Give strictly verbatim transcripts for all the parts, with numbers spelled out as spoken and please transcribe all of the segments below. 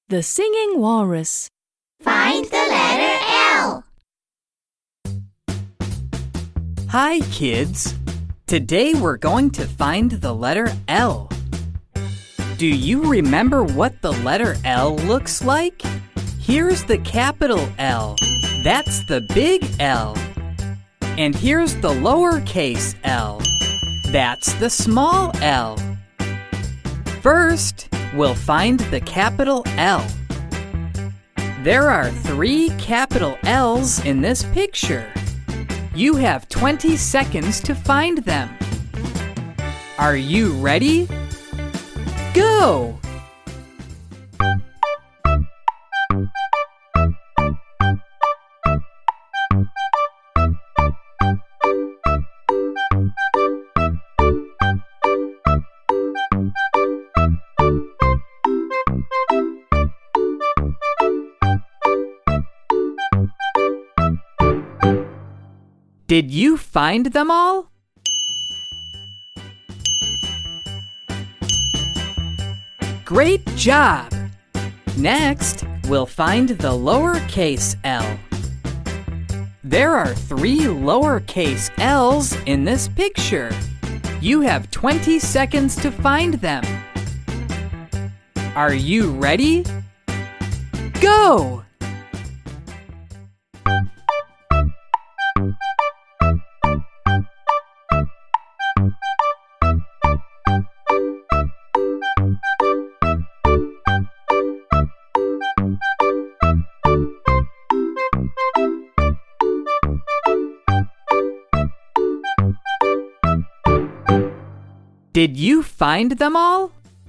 The Singing Walrus. Find the letter L. Hi, kids. Today we're going to find the letter L. Do you remember what the letter L looks like? Here's the capital L. That's the big L. And here's the lowercase l. That's the small l. First, we'll find the capital L. There are three capital L's in this picture. You have twenty seconds to find them. Are you ready? Go! Did you find them all? Great job! Next, we'll find the lowercase l. There are three lowercase l's in this picture. You have twenty seconds to find them. Are you ready? Go! Did you find them all?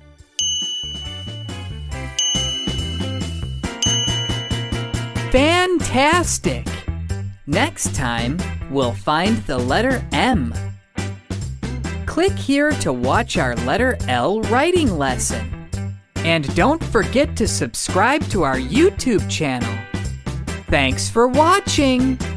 Fantastic! Next time, we'll find the letter M. Click here to watch our letter L writing lesson. And don't forget to subscribe to our YouTube channel. Thanks for watching!